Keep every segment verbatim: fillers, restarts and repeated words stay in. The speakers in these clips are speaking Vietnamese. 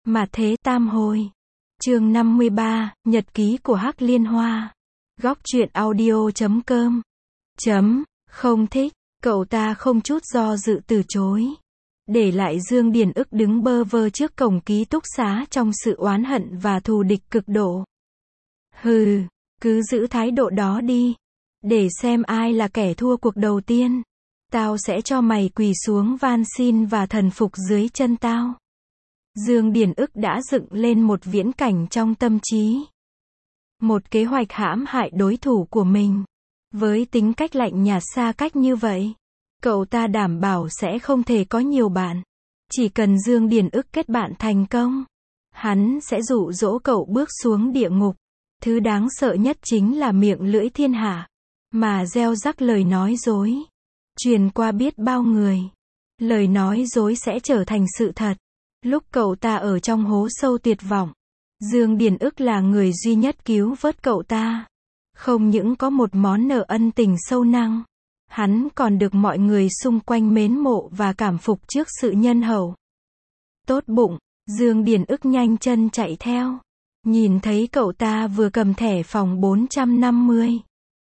Mà thế tam hồi. Chương năm mươi ba, Nhật ký của Hắc Liên Hoa. Góc truyện audio chấm com. Chấm, không thích, cậu ta không chút do dự từ chối. Để lại Dương Điền Ức đứng bơ vơ trước cổng ký túc xá trong sự oán hận và thù địch cực độ. Hừ, cứ giữ thái độ đó đi. Để xem ai là kẻ thua cuộc đầu tiên. Tao sẽ cho mày quỳ xuống van xin và thần phục dưới chân tao. Dương Điền Ức đã dựng lên một viễn cảnh trong tâm trí. Một kế hoạch hãm hại đối thủ của mình. Với tính cách lạnh nhạt xa cách như vậy, cậu ta đảm bảo sẽ không thể có nhiều bạn. Chỉ cần Dương Điền Ức kết bạn thành công, hắn sẽ dụ dỗ cậu bước xuống địa ngục. Thứ đáng sợ nhất chính là miệng lưỡi thiên hạ, mà gieo rắc lời nói dối, truyền qua biết bao người. Lời nói dối sẽ trở thành sự thật. Lúc cậu ta ở trong hố sâu tuyệt vọng, Dương Điền Ức là người duy nhất cứu vớt cậu ta. Không những có một món nợ ân tình sâu nặng, hắn còn được mọi người xung quanh mến mộ và cảm phục trước sự nhân hậu. Tốt bụng, Dương Điền Ức nhanh chân chạy theo. Nhìn thấy cậu ta vừa cầm thẻ phòng bốn trăm năm mươi.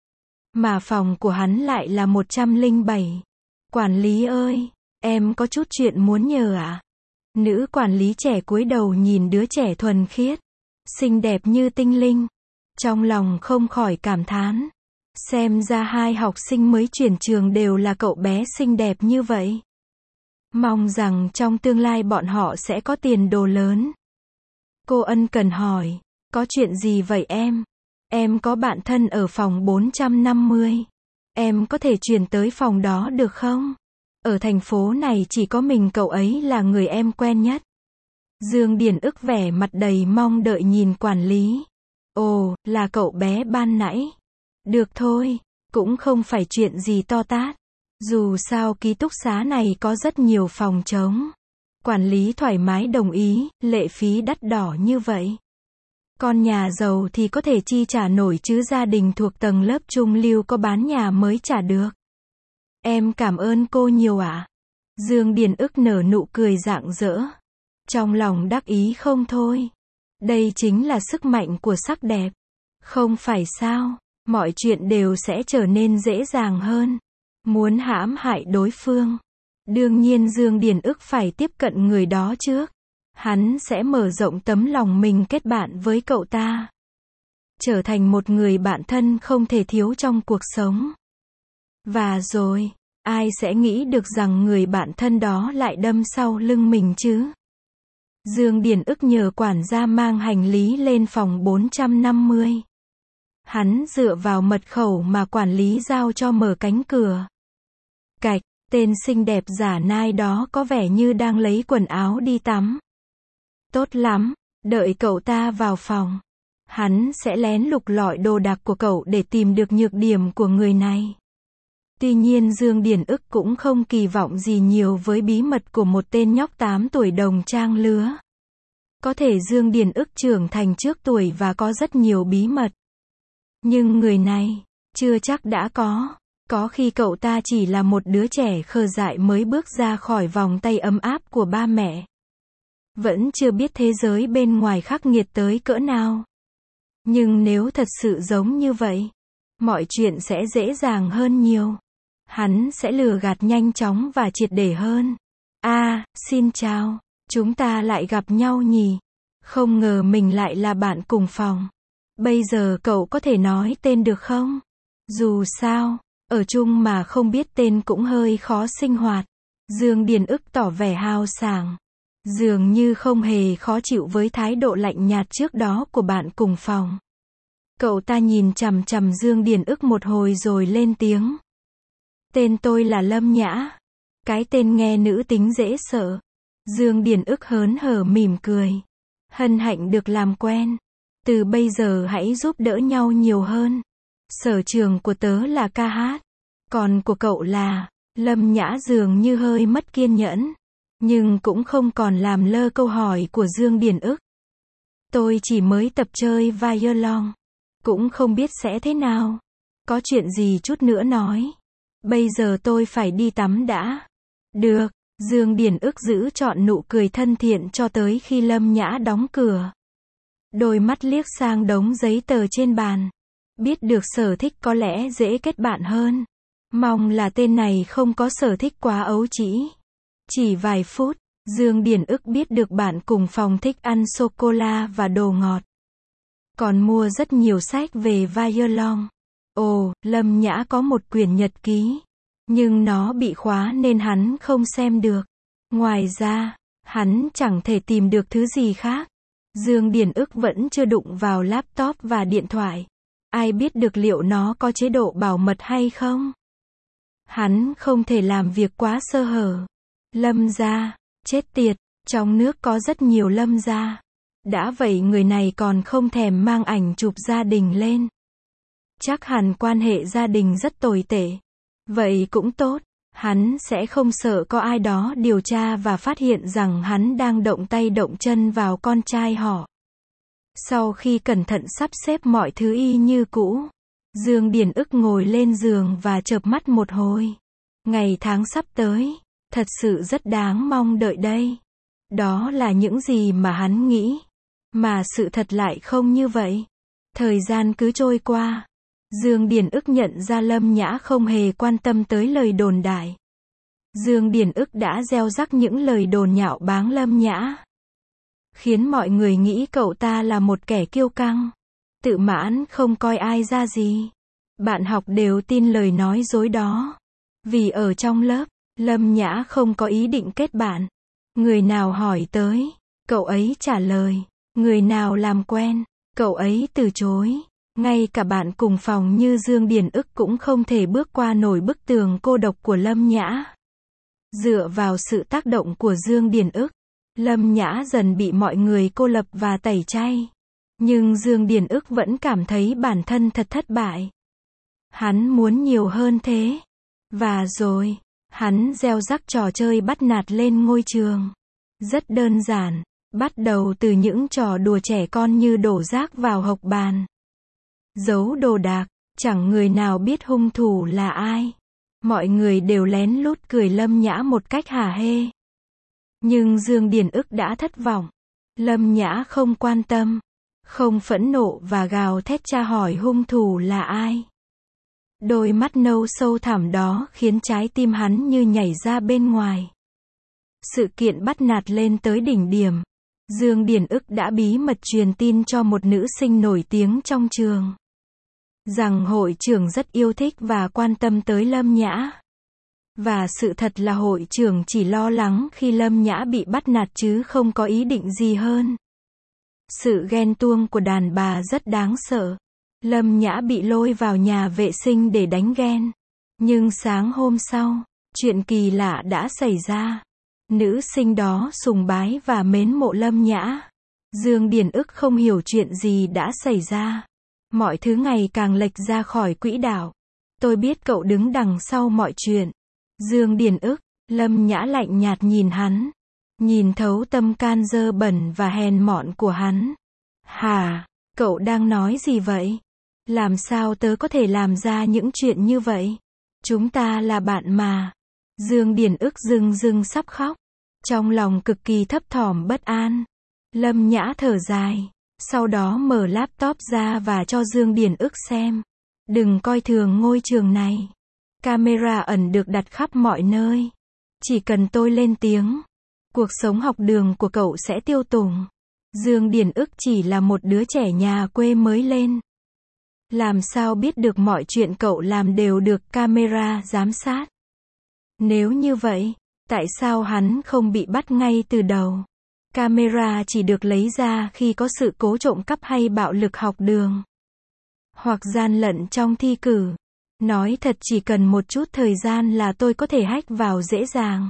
Mà phòng của hắn lại là một trăm lẻ bảy. Quản lý ơi, em có chút chuyện muốn nhờ ạ. À? Nữ quản lý trẻ cúi đầu nhìn đứa trẻ thuần khiết, xinh đẹp như tinh linh. Trong lòng không khỏi cảm thán. Xem ra hai học sinh mới chuyển trường đều là cậu bé xinh đẹp như vậy. Mong rằng trong tương lai bọn họ sẽ có tiền đồ lớn. Cô ân cần hỏi, có chuyện gì vậy em? Em có bạn thân ở phòng bốn trăm năm mươi. Em có thể chuyển tới phòng đó được không? Ở thành phố này chỉ có mình cậu ấy là người em quen nhất. Dương Điền Ức vẻ mặt đầy mong đợi nhìn quản lý. Ồ, là cậu bé ban nãy. Được thôi, cũng không phải chuyện gì to tát. Dù sao ký túc xá này có rất nhiều phòng trống. Quản lý thoải mái đồng ý, lệ phí đắt đỏ như vậy. Con nhà giàu thì có thể chi trả nổi chứ gia đình thuộc tầng lớp trung lưu có bán nhà mới trả được. Em cảm ơn cô nhiều ạ. À? Dương Điền Ức nở nụ cười rạng rỡ. Trong lòng đắc ý không thôi. Đây chính là sức mạnh của sắc đẹp. Không phải sao, mọi chuyện đều sẽ trở nên dễ dàng hơn. Muốn hãm hại đối phương, đương nhiên Dương Điền Ức phải tiếp cận người đó trước. Hắn sẽ mở rộng tấm lòng mình kết bạn với cậu ta. Trở thành một người bạn thân không thể thiếu trong cuộc sống. Và rồi, ai sẽ nghĩ được rằng người bạn thân đó lại đâm sau lưng mình chứ? Dương Điền Ức nhờ quản gia mang hành lý lên phòng bốn trăm năm mươi. Hắn dựa vào mật khẩu mà quản lý giao cho mở cánh cửa. Cạch, tên xinh đẹp giả nai đó có vẻ như đang lấy quần áo đi tắm. Tốt lắm, đợi cậu ta vào phòng. Hắn sẽ lén lục lọi đồ đạc của cậu để tìm được nhược điểm của người này. Tuy nhiên Dương Điền Ức cũng không kỳ vọng gì nhiều với bí mật của một tên nhóc tám tuổi đồng trang lứa. Có thể Dương Điền Ức trưởng thành trước tuổi và có rất nhiều bí mật. Nhưng người này, chưa chắc đã có. Có khi cậu ta chỉ là một đứa trẻ khờ dại mới bước ra khỏi vòng tay ấm áp của ba mẹ. Vẫn chưa biết thế giới bên ngoài khắc nghiệt tới cỡ nào. Nhưng nếu thật sự giống như vậy, mọi chuyện sẽ dễ dàng hơn nhiều. Hắn sẽ lừa gạt nhanh chóng và triệt để hơn. À, xin chào, chúng ta lại gặp nhau nhỉ? Không ngờ mình lại là bạn cùng phòng. Bây giờ cậu có thể nói tên được không? Dù sao, ở chung mà không biết tên cũng hơi khó sinh hoạt. Dương Điền Ức tỏ vẻ hào sảng. Dường như không hề khó chịu với thái độ lạnh nhạt trước đó của bạn cùng phòng. Cậu ta nhìn chằm chằm Dương Điền Ức một hồi rồi lên tiếng. Tên tôi là Lâm Nhã. Cái tên nghe nữ tính dễ sợ. Dương Điền Ức hớn hở mỉm cười. Hân hạnh được làm quen. Từ bây giờ hãy giúp đỡ nhau nhiều hơn. Sở trường của tớ là ca hát. Còn của cậu là... Lâm Nhã dường như hơi mất kiên nhẫn. Nhưng cũng không còn làm lơ câu hỏi của Dương Điền Ức. Tôi chỉ mới tập chơi violon. Cũng không biết sẽ thế nào. Có chuyện gì chút nữa nói. Bây giờ tôi phải đi tắm đã. Được, Dương Điển ức giữ trọn nụ cười thân thiện cho tới khi Lâm Nhã đóng cửa. Đôi mắt liếc sang đống giấy tờ trên bàn. Biết được sở thích có lẽ dễ kết bạn hơn. Mong là tên này không có sở thích quá ấu trĩ. Chỉ vài phút, Dương Điển ức biết được bạn cùng phòng thích ăn sô-cô-la và đồ ngọt. Còn mua rất nhiều sách về violon. Ồ, Lâm Nhã có một quyển nhật ký. Nhưng nó bị khóa nên hắn không xem được. Ngoài ra, hắn chẳng thể tìm được thứ gì khác. Dương Điển ức vẫn chưa đụng vào laptop và điện thoại. Ai biết được liệu nó có chế độ bảo mật hay không? Hắn không thể làm việc quá sơ hở. Lâm gia, chết tiệt, trong nước có rất nhiều Lâm gia. Đã vậy người này còn không thèm mang ảnh chụp gia đình lên. Chắc hẳn quan hệ gia đình rất tồi tệ. Vậy cũng tốt, hắn sẽ không sợ có ai đó điều tra và phát hiện rằng hắn đang động tay động chân vào con trai họ. Sau khi cẩn thận sắp xếp mọi thứ y như cũ, Dương Điển ức ngồi lên giường và chợp mắt một hồi. Ngày tháng sắp tới, thật sự rất đáng mong đợi đây. Đó là những gì mà hắn nghĩ. Mà sự thật lại không như vậy. Thời gian cứ trôi qua. Dương Điển ức nhận ra Lâm Nhã không hề quan tâm tới lời đồn đại. Dương Điển ức đã gieo rắc những lời đồn nhạo báng Lâm Nhã. Khiến mọi người nghĩ cậu ta là một kẻ kiêu căng. Tự mãn không coi ai ra gì. Bạn học đều tin lời nói dối đó. Vì ở trong lớp, Lâm Nhã không có ý định kết bạn. Người nào hỏi tới, cậu ấy trả lời. Người nào làm quen, cậu ấy từ chối. Ngay cả bạn cùng phòng như Dương Điển ức cũng không thể bước qua nổi bức tường cô độc của Lâm Nhã. Dựa vào sự tác động của Dương Điển ức, Lâm Nhã dần bị mọi người cô lập và tẩy chay. Nhưng Dương Điển ức vẫn cảm thấy bản thân thật thất bại. Hắn muốn nhiều hơn thế. Và rồi, hắn gieo rắc trò chơi bắt nạt lên ngôi trường. Rất đơn giản, bắt đầu từ những trò đùa trẻ con như đổ rác vào hộc bàn. Giấu đồ đạc, chẳng người nào biết hung thủ là ai. Mọi người đều lén lút cười Lâm Nhã một cách hả hê. Nhưng Dương Điển ức đã thất vọng. Lâm Nhã không quan tâm, không phẫn nộ và gào thét tra hỏi hung thủ là ai. Đôi mắt nâu sâu thẳm đó khiến trái tim hắn như nhảy ra bên ngoài. Sự kiện bắt nạt lên tới đỉnh điểm. Dương Điển ức đã bí mật truyền tin cho một nữ sinh nổi tiếng trong trường. Rằng hội trưởng rất yêu thích và quan tâm tới Lâm Nhã. Và sự thật là hội trưởng chỉ lo lắng khi Lâm Nhã bị bắt nạt chứ không có ý định gì hơn. Sự ghen tuông của đàn bà rất đáng sợ. Lâm Nhã bị lôi vào nhà vệ sinh để đánh ghen. Nhưng sáng hôm sau, chuyện kỳ lạ đã xảy ra. Nữ sinh đó sùng bái và mến mộ Lâm Nhã. Dương Điển ức không hiểu chuyện gì đã xảy ra. Mọi thứ ngày càng lệch ra khỏi quỹ đạo. Tôi biết cậu đứng đằng sau mọi chuyện. Dương Điển ức, Lâm Nhã lạnh nhạt nhìn hắn. Nhìn thấu tâm can dơ bẩn và hèn mọn của hắn. Hả, cậu đang nói gì vậy? Làm sao tớ có thể làm ra những chuyện như vậy? Chúng ta là bạn mà. Dương Điển ức rưng rưng sắp khóc. Trong lòng cực kỳ thấp thỏm bất an. Lâm Nhã thở dài. Sau đó mở laptop ra và cho Dương Điển ức xem. Đừng coi thường ngôi trường này. Camera ẩn được đặt khắp mọi nơi. Chỉ cần tôi lên tiếng, cuộc sống học đường của cậu sẽ tiêu tùng. Dương Điển ức chỉ là một đứa trẻ nhà quê mới lên. Làm sao biết được mọi chuyện cậu làm đều được camera giám sát? Nếu như vậy, tại sao hắn không bị bắt ngay từ đầu? Camera chỉ được lấy ra khi có sự cố trộm cắp hay bạo lực học đường. Hoặc gian lận trong thi cử. Nói thật chỉ cần một chút thời gian là tôi có thể hack vào dễ dàng.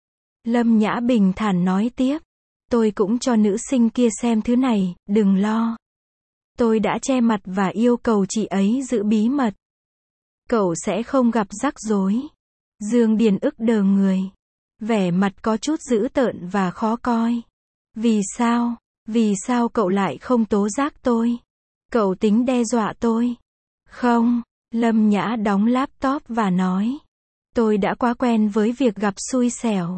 Lâm Nhã bình thản nói tiếp. Tôi cũng cho nữ sinh kia xem thứ này, đừng lo. Tôi đã che mặt và yêu cầu chị ấy giữ bí mật. Cậu sẽ không gặp rắc rối. Dương Điển ức đờ người. Vẻ mặt có chút dữ tợn và khó coi. Vì sao? Vì sao cậu lại không tố giác tôi? Cậu tính đe dọa tôi? Không. Lâm Nhã đóng laptop và nói. Tôi đã quá quen với việc gặp xui xẻo.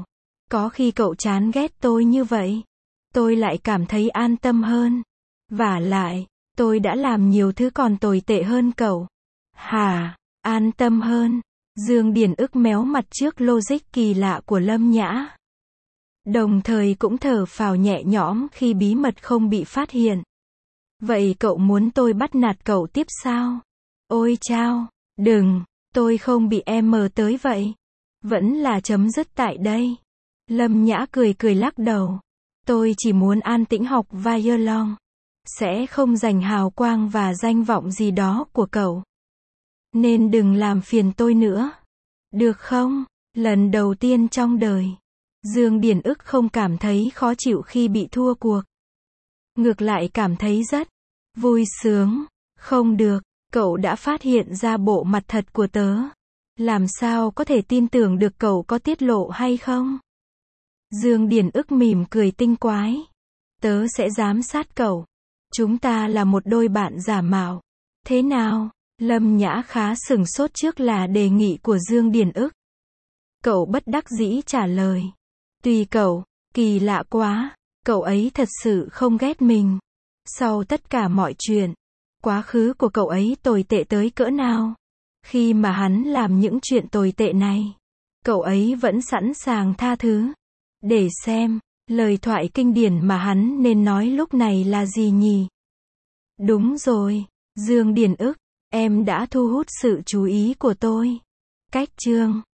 Có khi cậu chán ghét tôi như vậy, tôi lại cảm thấy an tâm hơn. Vả lại, tôi đã làm nhiều thứ còn tồi tệ hơn cậu. Hả? An tâm hơn? Dương Điển ức méo mặt trước logic kỳ lạ của Lâm Nhã. Đồng thời cũng thở phào nhẹ nhõm khi bí mật không bị phát hiện. Vậy cậu muốn tôi bắt nạt cậu tiếp sao? Ôi chao, đừng, tôi không bị em mờ tới vậy. Vẫn là chấm dứt tại đây. Lâm Nhã cười cười lắc đầu. Tôi chỉ muốn an tĩnh học violon. Sẽ không giành hào quang và danh vọng gì đó của cậu. Nên đừng làm phiền tôi nữa. Được không? Lần đầu tiên trong đời, Dương Điển ức không cảm thấy khó chịu khi bị thua cuộc. Ngược lại cảm thấy rất vui sướng. Không được, cậu đã phát hiện ra bộ mặt thật của tớ. Làm sao có thể tin tưởng được cậu có tiết lộ hay không? Dương Điển ức mỉm cười tinh quái. Tớ sẽ giám sát cậu. Chúng ta là một đôi bạn giả mạo. Thế nào? Lâm Nhã khá sửng sốt trước là đề nghị của Dương Điển ức. Cậu bất đắc dĩ trả lời. Tùy cậu, kỳ lạ quá, cậu ấy thật sự không ghét mình. Sau tất cả mọi chuyện, quá khứ của cậu ấy tồi tệ tới cỡ nào? Khi mà hắn làm những chuyện tồi tệ này, cậu ấy vẫn sẵn sàng tha thứ. Để xem, lời thoại kinh điển mà hắn nên nói lúc này là gì nhỉ? Đúng rồi, Dương Điển ức, em đã thu hút sự chú ý của tôi. Cách chương